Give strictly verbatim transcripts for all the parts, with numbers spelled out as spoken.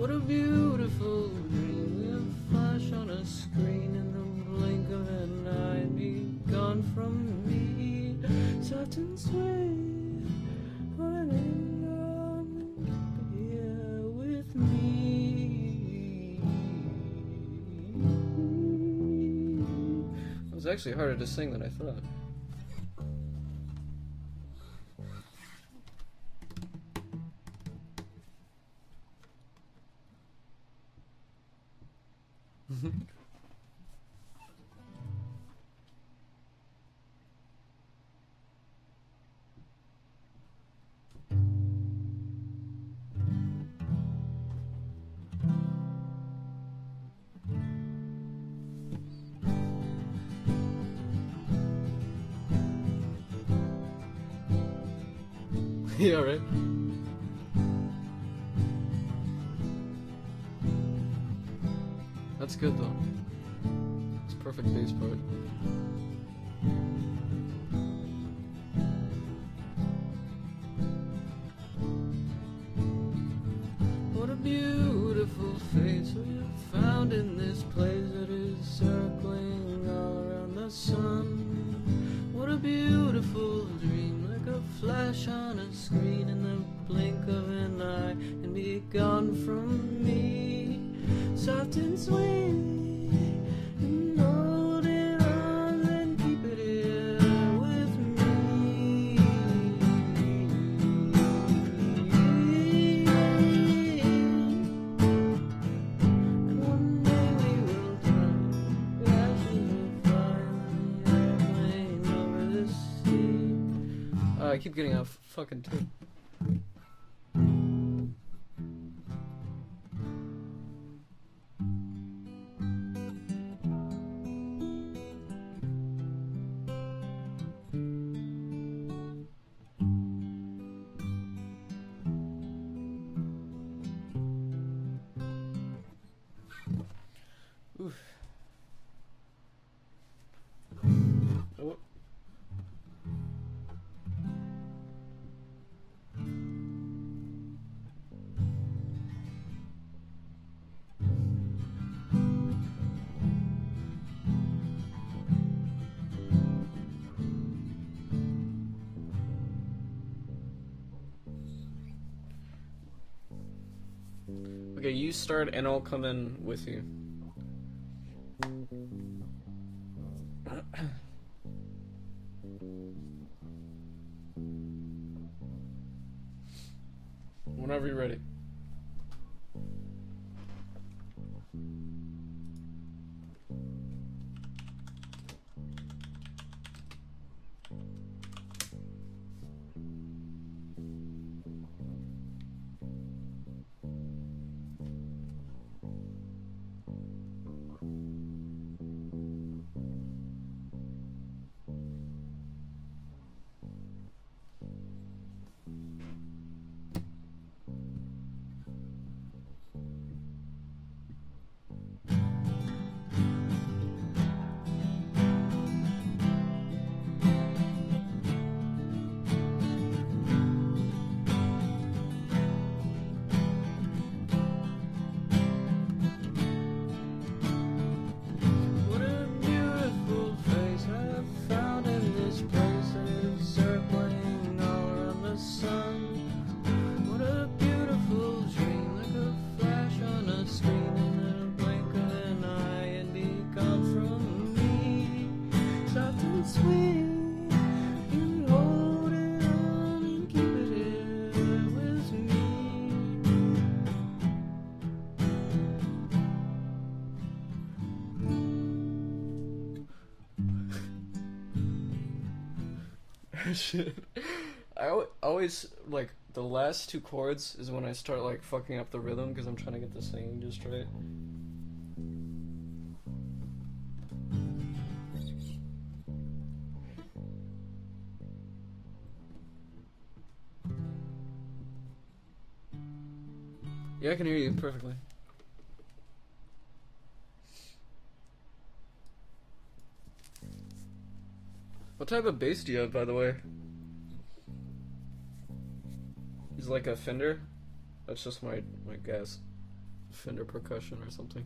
What a beautiful dream. We'll flash on a screen in the blink of an eye and be gone from me. Soft and sweet, what ain't here with me. It was actually harder to sing than I thought. Yeah, right. That's good though. It's perfect bass part. What a beautiful face we have found in this place that is circling all around the sun. What a beautiful dream, like a flash on a screen in the blink of an eye and be gone from me. Soft and sweet, and hold it on and keep it here with me. And one day we will die, crashing to fly on the airplane over the sea. Uh, I keep getting out fucking too. Oof. Oh. Okay, you start and I'll come in with you. Whenever you're ready. Shit. I al- always, like, the last two chords is when I start, like, fucking up the rhythm because I'm trying to get the singing just right. Yeah, I can hear you perfectly. What type of bass do you have, by the way? Is it like a Fender? That's just my my guess. Fender percussion or something.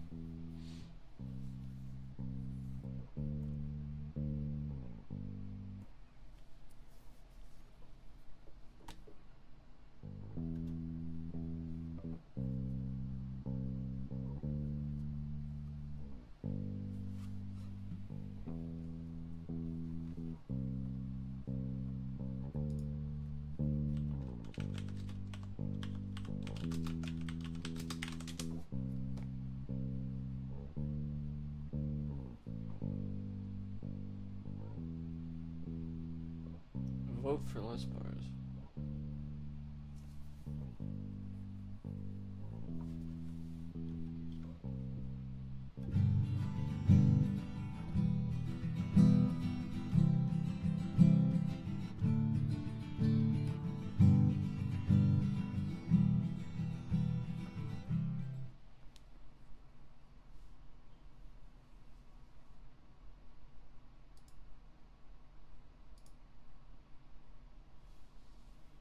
Vote for less bars.